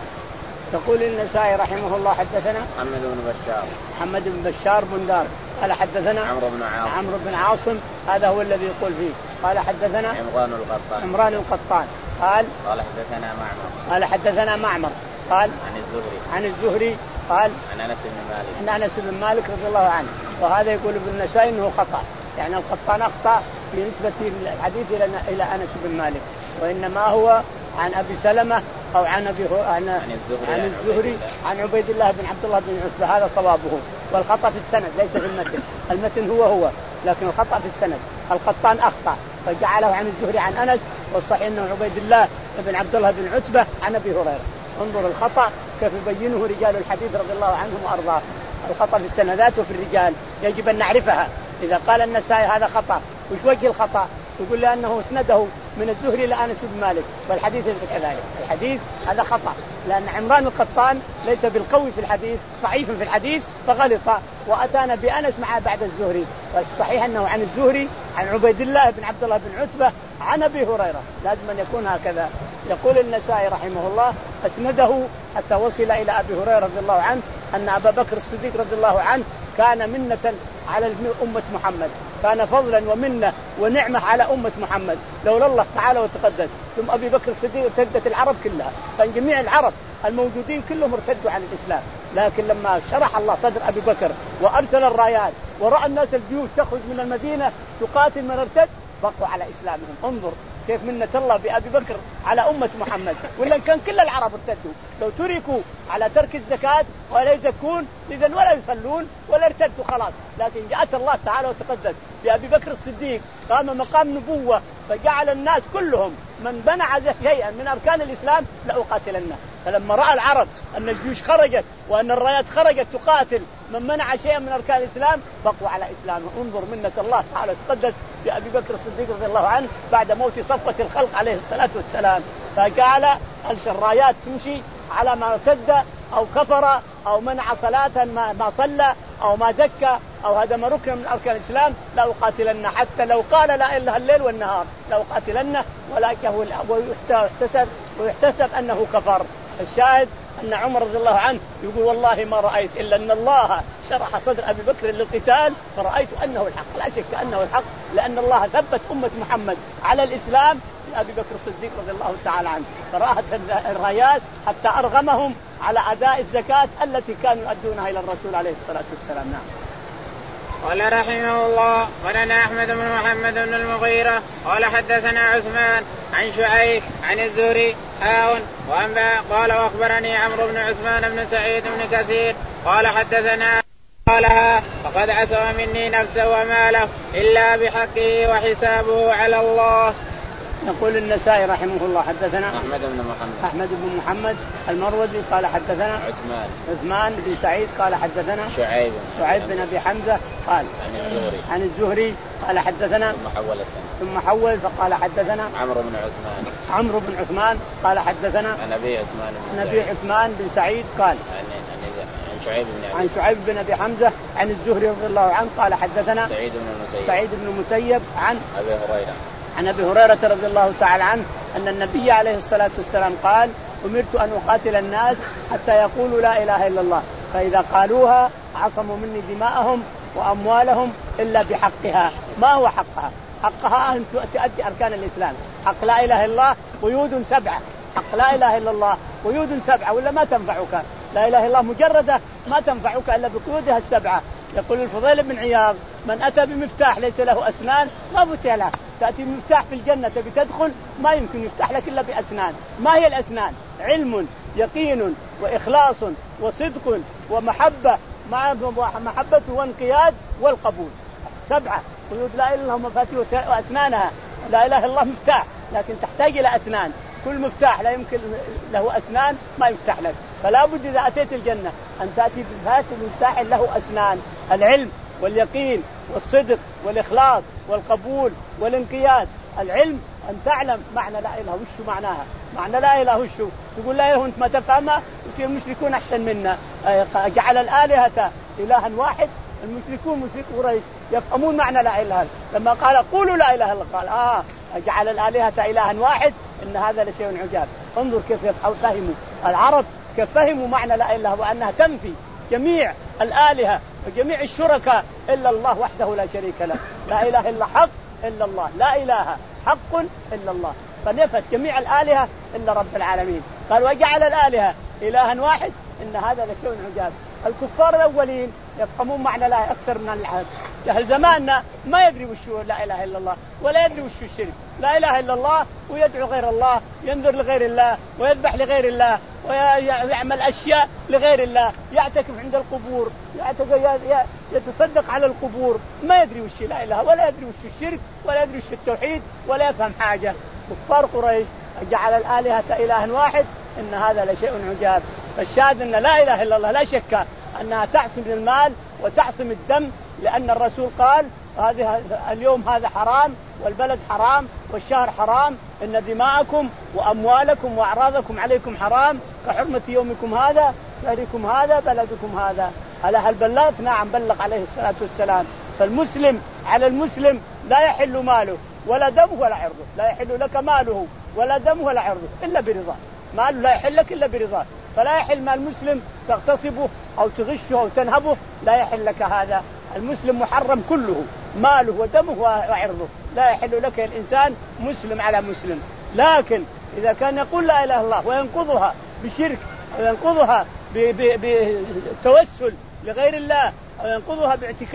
تقول النسائي رحمه الله حدثنا محمد بن بشار محمد بن بشار بن دار قال حدثنا عمرو بن عاصم عمرو بن عاصم هذا هو الذي يقول فيه. قال حدثنا عمران القطان عمران القطان قال قال حدثنا معمر قال حدثنا معمر قال عن الزهري عن الزهري قال عن انس بن مالك عن انس بن مالك رضي الله عنه. وهذا يقول ابن النسائي انه خطأ، يعني القطان اخطأ بنسبة الحديث الى الى انس بن مالك، وانما هو عن ابي سلمة او عن ابي عن, عن الزهري عن الزهري عن عبيد الله بن عبد الله بن عتبة. هذا صوابه، والخطأ في السند ليس في المتن، المتن هو هو لكن الخطأ في السند. القطان اخطأ فجعله عن الزهري عن انس، والصحيح انه عبيد الله بن عبد الله بن عتبة عن ابي هريرة. انظر الخطأ كيف يبينه رجال الحديث رضي الله عنهم وارضاه. الخطأ في السندات وفي الرجال يجب ان نعرفها. اذا قال النسائي هذا خطأ وش وجه الخطأ؟ يقول لأنه اسنده من الزهري لأنس بن مالك، والحديث ليس كذلك، الحديث هذا خطأ، لأن عمران القطان ليس بالقوي في الحديث، ضعيف في الحديث فغلط وأتانا بأنس مع بعد الزهري. والصحيح أنه عن الزهري عن عبيد الله بن عبد الله بن عتبة عن أبي هريرة، لازم أن يكون هكذا. يقول النسائي رحمه الله أسنده حتى وصل إلى أبي هريرة رضي الله عنه أن أبا بكر الصديق رضي الله عنه كان منة على أمة محمد، كان فضلا ومنة ونعمة على أمة محمد لولا الله تعالى وتقدس. ثم أبي بكر الصديق ارتدت العرب كلها، كان جميع العرب الموجودين كلهم ارتدوا عن الإسلام، لكن لما شرح الله صدر أبي بكر وأرسل الرايات ورأى الناس الجيوش تخرج من المدينة تقاتل من ارتد بقوا على إسلامهم. انظر كيف منة الله بأبي بكر على أمة محمد، ولا كان كل العرب ارتدوا لو تركوا على ترك الزكاة ولا يزكون إذا ولا يصلون ولا ارتدوا خلاص. لكن جاءت الله تعالى وتقدس بأبي بكر الصديق قام مقام نبوة فجعل الناس كلهم من منع شيئا من أركان الإسلام لأقاتلنه. فلما رأى العرب أن الجيوش خرجت وأن الرايات خرجت تقاتل من منع شيئا من أركان الإسلام بقوا على إسلامه. انظر منة الله تعالى تقدس بأبي بكر الصديق رضي الله عنه بعد موت صفوة الخلق عليه الصلاة والسلام، فجعل الرايات تمشي على ما ارتد أو كفر أو منع صلاة ما, ما صلى أو ما زكى أو هدم ركن من أركان الإسلام لا أقاتلن، حتى لو قال لا إله الليل والنهار لا أقاتلنه، ولكنه ويحتسب ويحتسب أنه كفر. الشاهد أن عمر رضي الله عنه يقول والله ما رأيت إلا أن الله شرح صدر أبي بكر للقتال فرأيت أنه الحق، لا شك أنه الحق، لأن الله ثبت أمة محمد على الإسلام أبي بكر الصديق رضي الله تعالى عنه، فرأت الرايات حتى أرغمهم على أداء الزكاة التي كانوا يؤدونها إلى الرسول عليه الصلاة والسلام. نعم. قال رحمه الله ولنا أحمد بن محمد بن المغيرة قال حدثنا عثمان عن شعيب عن الزهري حاء وأنبأ قال وأخبرني عمرو بن عثمان بن سعيد بن كثير قال حدثنا قالها فقد عصم مني نفسه وماله إلا بحقه وحسابه على الله. يقول النسائي رحمه الله حدثنا أحمد بن محمد أحمد بن محمد المروزي قال حدثنا عثمان عثمان بن سعيد قال حدثنا شعيب شعيب بن أبي حمزة قال عن الزهري عن الزهري قال حدثنا ثم حول السنة ثم حول فقال حدثنا عمرو بن عثمان عمرو بن عثمان قال حدثنا عن أبي عثمان بن نبي عثمان بن سعيد قال عن شعيب بن عن شعيب بن أبي حمزة عن الزهري رضي الله عنه قال حدثنا سعيد بن المسيب سعيد بن المسيب عن أبي هريرة عن أبي هريرة رضي الله تعالى عنه أن النبي عليه الصلاة والسلام قال أمرت أن أقاتل الناس حتى يقولوا لا إله إلا الله فإذا قالوها عصموا مني دماءهم وأموالهم إلا بحقها. ما هو حقها؟ حقها أن تؤدي أركان الإسلام. حق لا إله إلا الله قيود سبعة، حق لا إله إلا الله قيود سبعة ولا ما تنفعك لا إله إلا الله مجردة ما تنفعك إلا بقيودها السبعة. يقول الفضيل بن عياض من أتى بمفتاح ليس له أسنان ما فتح له. تأتي مفتاح في الجنة تبي تدخل ما يمكن يفتح لك إلا بأسنان. ما هي الأسنان؟ علم يقين وإخلاص وصدق ومحبة مع محبة وانقياد والقبول. سبعة قيود لا إله إلا الله مفاتيح وأسنانها. لا إله إلا الله مفتاح لكن تحتاج إلى أسنان. كل مفتاح لا يمكن له أسنان ما يفتح لك. فلا بد إذا أتيت الجنة أن تأتي بمفتاح له أسنان. العلم واليقين والصدق والإخلاص والقبول والانقياد. العلم أن تعلم معنى لا إله وش معناها. معنى لا إله وش تقول لا إله أنت ما تفهمها يصير المشركون أحسن منا. جعل الآلهة إلها واحد. المشركون مشرك قريش يفهمون معنى لا إله لما قال قولوا لا إله إلا الله قال آه جعل الآلهة إلها واحد إن هذا لشيء عجاب. انظر كيف فهموا العرب كيف فهموا معنى لا إله وأنها تنفي جميع الآلهة وجميع الشركاء إلا الله وحده لا شريك له. لا إله إلا حق إلا الله لا إله حق إلا الله فنفت جميع الآلهة إلا رب العالمين. قال وجعل الآلهة إلها واحد إن هذا لشيء عجاب. الكفار الأولين يفهمون معنى لا أكثر من العهد. جهل زماننا ما يدري وش لا إله إلا الله ولا يدري وش الشرك. لا إله إلا الله ويدعو غير الله ينذر لغير الله ويذبح لغير الله ويعمل أشياء لغير الله يعتكف عند القبور يتصدق على القبور ما يدري وش لا إله ولا يدري وش الشرك ولا يدري وش التوحيد ولا يفهم حاجة. كفار قريش جعل الآلهة إله واحد إن هذا لشيء عجاب. فالشاهد أن لا إله إلا الله لا شك أنها تعصم المال وتعصم الدم لأن الرسول قال هذه اليوم هذا حرام والبلد حرام والشهر حرام إن دماءكم وأموالكم وأعراضكم عليكم حرام كحرمة يومكم هذا شهركم هذا بلدكم هذا. هل هل بلغت؟ نعم بلغ عليه الصلاة والسلام. فالمسلم على المسلم لا يحل ماله ولا دمه ولا عرضه. لا يحل لك ماله ولا دمه ولا عرضه إلا برضاه. ماله لا يحل لك إلا برضاه. فلا يحل مال المسلم تغتصبه أو تغشه أو تنهبه لا يحل لك هذا. المسلم محرم كله ماله ودمه وعرضه. لا يحل لك الإنسان مسلم على مسلم. لكن إذا كان يقول لا إله إلا الله وينقضها بشرك أو ينقضها بتوسل لغير الله أو ينقضها باعتكاف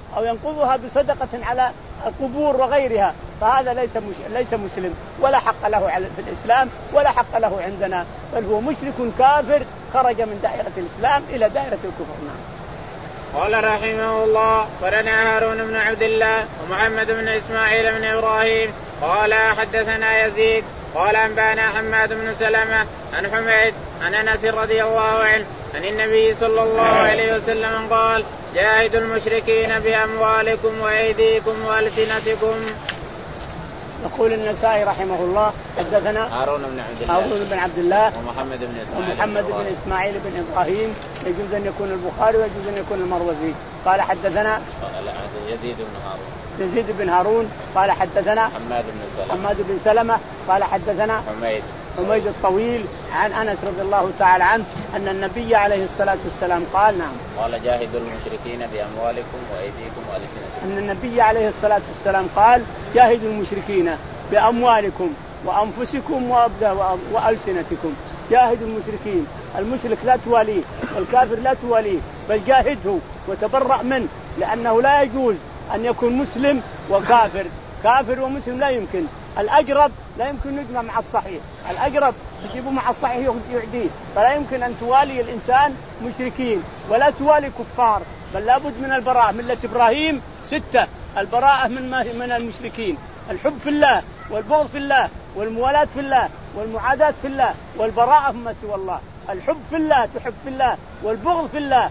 أو ينقضها بصدقة على القبور وغيرها، فهذا ليس ليس مسلم ولا حق له في الإسلام ولا حق له عندنا، بل هو مشرك كافر خرج من دائرة الإسلام إلى دائرة الكفر. قال رحمه الله: قرنا هارون بن عبد الله ومحمد بن إسماعيل بن إبراهيم قال حدثنا يزيد قال أنبانا حماد بن سلمة عن حميد عن أنس رضي الله عنه عن النبي صلى الله عليه وسلم قال: جاهدوا المشركين بأموالكم وأيديكم وألسنتكم. يقول النسائي رحمه الله: حدثنا هارون بن عبد الله هارون بن عبد الله ومحمد بن إسماعيل ومحمد بن إسماعيل بن إبراهيم، يجوز أن يكون البخاري ويجوز أن يكون المروزي. قال حدثنا يزيد بن هارون يزيد بن هارون قال حدثنا حماد بن سلمة حماد بن سلمة قال حدثنا حميد حميد الطويل عن أنس رضي الله تعالى عنه أن النبي عليه الصلاة والسلام قال: نعم، قال: جاهدوا المشركين بأموالكم وأيديكم وألسنتكم. أن النبي عليه الصلاة والسلام قال: جاهدوا المشركين بأموالكم وأنفسكم وألسنتكم. جاهدوا المشركين، المشرك لا تواليه والكافر لا تواليه، بل جاهده وتبرأ منه، لأنه لا يجوز أن يكون مسلم وكافر، كافر ومسلم لا يمكن. الأقرب لا يمكن يجمع مع الصحيح، الأقرب تجيبه مع الصحيح يعديه، فلا يمكن أن توالي الإنسان مشركين ولا توالي كفار، بل لابد من البراءة. ملة إبراهيم ستة: البراءة من من المشركين، الحب في الله والبغض في الله والموالاة في الله والمعاداة في الله والبراءة مما سوى الله. الحب في الله، تحب في الله، والبغض في الله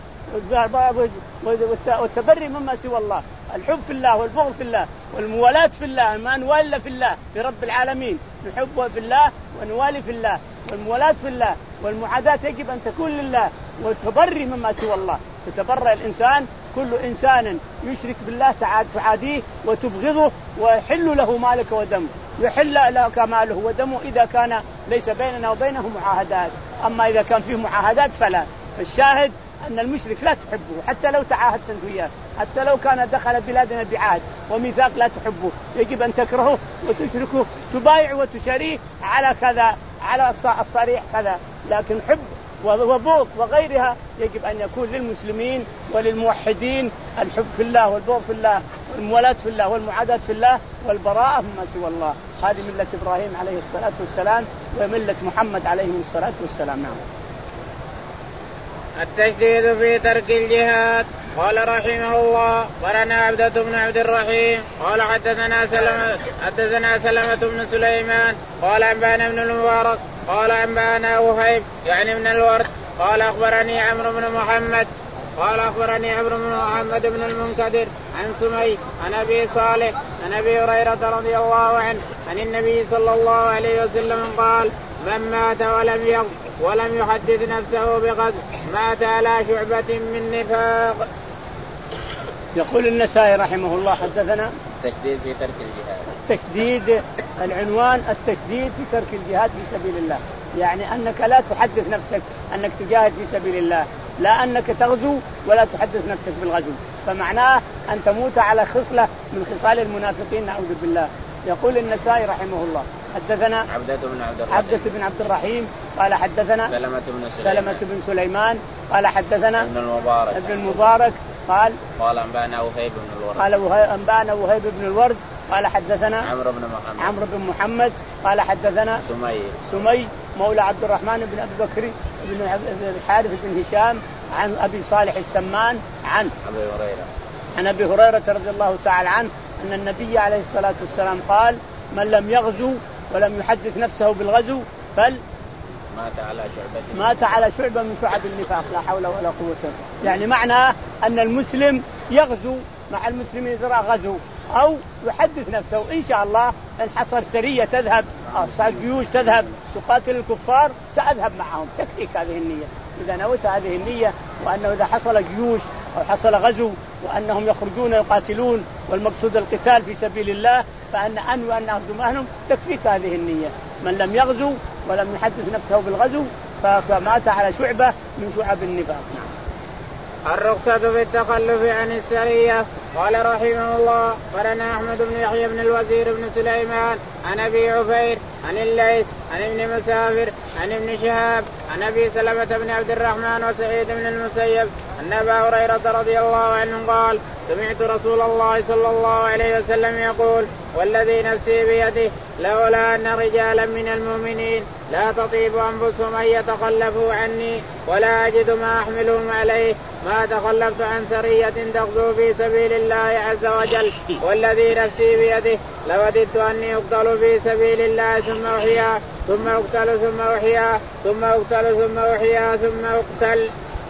والتبري مما سوى الله. الحب في الله والبغض في الله والموالاة في الله، ما نوالي في الله في رب العالمين، نحب في الله ونوالي في الله، والموالاة في الله والمعاداة يجب أن تكون لله، والتبري مما سوى الله. تتبرأ الإنسان، كل إنسان يشرك بالله تعاديه وتبغضه ويحل له مالك ودمه، يحل لك ماله ودمه إذا كان ليس بيننا وبينه معاهدات، أما إذا كان فيه معاهدات فلا. الشاهد أن المشرك لا تحبه حتى لو تعاهدت وياه، حتى لو كان دخل بلادنا بعهد وميثاق لا تحبه، يجب أن تكرهه وتتركه، تبايع وتشاريه على كذا، على الصريح كذا. لكن حب وبغض وغيرها يجب أن يكون للمسلمين وللموحدين، الحب في الله والبغض في الله والموالاة في الله والمعاداة في الله والبراءة مما سوى الله. هذه ملة إبراهيم عليه الصلاة والسلام وملة محمد عليه الصلاة والسلام. نعم. التشديد في ترك الجهاد. قال رحمه الله: قرنا عبدة بن عبد الرحيم قال حدثنا سلمة حدثنا سلمة بن سليمان قال أنبانا بن المبارك قال أنبانا وهيب يعني من الورد قال أخبرني عمرو بن محمد قال أخبرني عمرو بن محمد بن المنكدر عن سمي عن أبي صالح عن أبي هريرة رضي الله عنه عن النبي صلى الله عليه وسلم قال: من مات ولم يغز ولم يحدث نفسه بغزو مات على شعبة من نفاق. يقول النسائي رحمه الله: حدثنا التشديد في ترك الجهاد. التشديد، العنوان التشديد في ترك الجهاد في سبيل الله، يعني أنك لا تحدث نفسك أنك تجاهد في سبيل الله، لا أنك تغزو ولا تحدث نفسك بالغزو، فمعناه أن تموت على خصلة من خصال المنافقين نعوذ بالله. يقول النسائي رحمه الله: حدثنا عبدة بن عبد الرحيم, عبدة بن عبد الرحيم قال حدثنا سلمة بن سليمان, سلمة بن سليمان قال حدثنا ابن المبارك ابن المبارك قال قال أنبانا وهيب بن الورد قال أنبانا وهيب بن الورد قال حدثنا عمرو بن محمد عمرو بن محمد قال حدثنا سمي سمي مولى عبد الرحمن بن أبي بكر بن الحارث بن هشام عن أبي صالح السمان عن أبي هريرة عن أبي هريرة رضي الله تعالى عنه أن النبي عليه الصلاة والسلام قال: من لم يغزو ولم يحدث نفسه بالغزو بل مات على شعبة مات على شعبة من شعب النفاق. لا حول ولا قوة. يعني معناه أن المسلم يغزو مع المسلمين إذا غزو أو يحدث نفسه إن شاء الله إن حصل سرية تذهب أو جيوش تذهب تقاتل الكفار سأذهب معهم، تكفيك هذه النية. إذا نويت هذه النية وأنه إذا حصل جيوش أو حصل غزو وأنهم يخرجون يقاتلون والمقصود القتال في سبيل الله فأن أنوي أن أخذوا معهم تكفيك هذه النية. من لم يغزو ولم يحدث نفسه بالغزو فمات على شعبة من شعب النفاق. الرخصة في التخلف عن السرية. قال رحمه الله: قرنا أحمد بن يحيى بن الوزير بن سليمان عن أبي عفير عن الليث عن ابن مسافر عن ابن شهاب عن أبي سلمة بن عبد الرحمن وسعيد بن المسيب أن أبا هريرة رضي الله عنه قال: سمعت رسول الله صلى الله عليه وسلم يقول والذي نفسي بيده لولا أن رجالا من المؤمنين لا تطيب أنفسهم أن يتخلفوا عني ولا أجد ما أحملهم عليه ما تخلفت عن سرية تغزو في سبيل الله عز وجل والذي نفسي بيده لوددت أني أقتل في سبيل الله ثم أحيا ثم أقتل ثم أحيا ثم أقتل ثم أحيا ثم أقتل.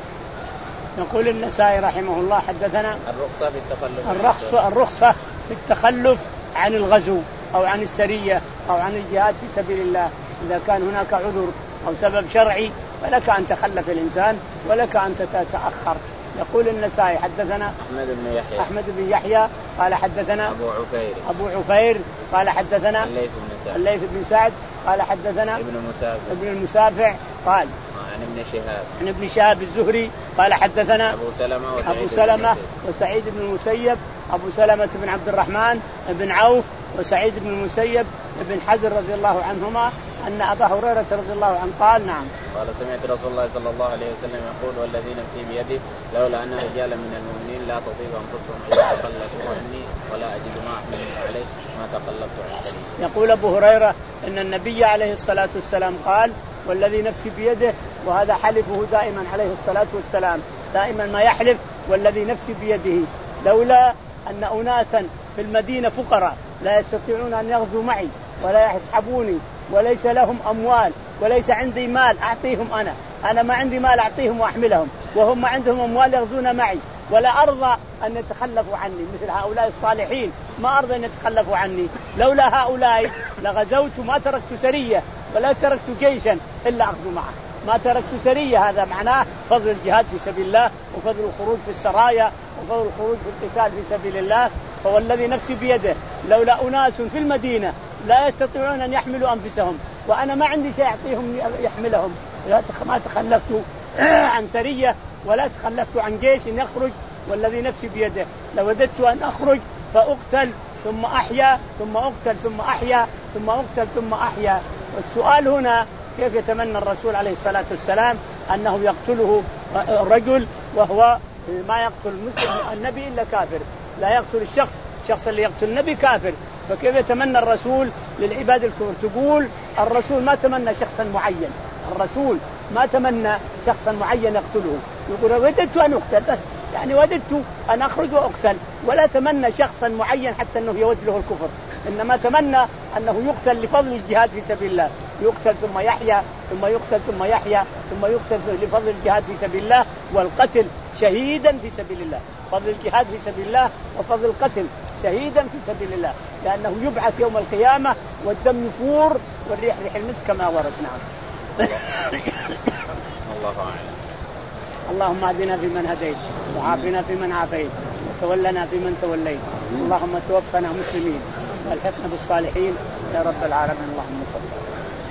يقول النسائي رحمه الله حدثنا الرخصة في التخلف الرخصة, الرخصة في التخلف عن الغزو أو عن السرية أو عن الجهاد في سبيل الله إذا كان هناك عذر أو سبب شرعي فلك أن تخلف الإنسان ولك أن تتأخر. يقول النسائي حدثنا أحمد بن يحيى أحمد بن يحيى قال حدثنا أبو عفير أبو عفير قال حدثنا الليث بن سعد الليث بن سعد قال حدثنا ابن مسافع ابن المسافع قال عن ابن شهاب عن ابن شهاب الزهري قال حدثنا أبو سلمة وسعيد, أبو سلمة وسعيد بن المسيب أبو سلمة بن عبد الرحمن بن عوف وسعيد بن المسيب بن حزر رضي الله عنهما أن أبا هريرة رضي الله عنه قال نعم قال سمعت رسول الله صلى الله عليه وسلم يقول والذي نفسي بيده لولا أن رجالا من المؤمنين لا تطيب أنفسهم أن يتخلفوا عني ولا أجد ما أحملهم عليه ما تخلفت عن سبيل. يقول أبو هريرة إن النبي عليه الصلاة والسلام قال والذي نفسي بيده وهذا حلفه دائما عليه الصلاة والسلام دائما ما يحلف والذي نفسي بيده لولا أن أناسا في المدينة فقراء لا يستطيعون أن يغزوا معي ولا يسحبوني وليس لهم أموال وليس عندي مال أعطيهم أنا أنا ما عندي مال أعطيهم وأحملهم وهم ما عندهم أموال يغزون معي ولا أرضى أن يتخلفوا عني مثل هؤلاء الصالحين ما أرضى أن يتخلفوا عني لولا هؤلاء لغزوت ما تركت سرية ولا تركت جيشا إلا أخذوا معه ما تركت سرية. هذا معناه فضل الجهاد في سبيل الله وفضل الخروج في السرايا وفضل الخروج في القتال في سبيل الله. فوالذي نفسي بيده لولا أناس في المدينة لا يستطيعون أن يحملوا أنفسهم وأنا ما عندي شيء أعطيهم يحملهم ما تخلفت عن سرية ولا تخلفت عن جيش يخرج والذي نفسي بيده لوددت أن أخرج فأقتل ثم أحيا ثم أقتل ثم أحيا ثم أقتل ثم أحيا. والسؤال هنا كيف يتمنى الرسول عليه الصلاة والسلام أنه يقتله رجل وهو ما يقتل المسلم النبي إلا كافر لا يقتل الشخص الشخص اللي يقتل النبي كافر فكيف يتمنى الرسول للعباد الكفر. تقول الرسول ما تمنى شخصا معين الرسول ما تمنى شخصا معين يقتله يقول وددت أن أقتل بس يعني وددت أن أخرج وأقتل ولا تمنى شخصا معين حتى أنه يود له الكفر إنما تمنى أنه يقتل لفضل الجهاد في سبيل الله يقتل ثم يحيا ثم يقتل ثم يحيا ثم يقتل لفضل الجهاد في سبيل الله والقتل شهيدا في سبيل الله فضل الجهاد في سبيل الله وفضل القتل شهيدا في سبيل الله لأنه يبعث يوم القيامة والدم يفور والريح ريح المسك كما ورد. نعم. الله أعلم. اللهم اهدنا فيمن هديت وعافنا فيمن عافيت وتولنا فيمن توليت اللهم توفنا مسلمين والحقنا بالصالحين يا رب العالمين. اللهم صل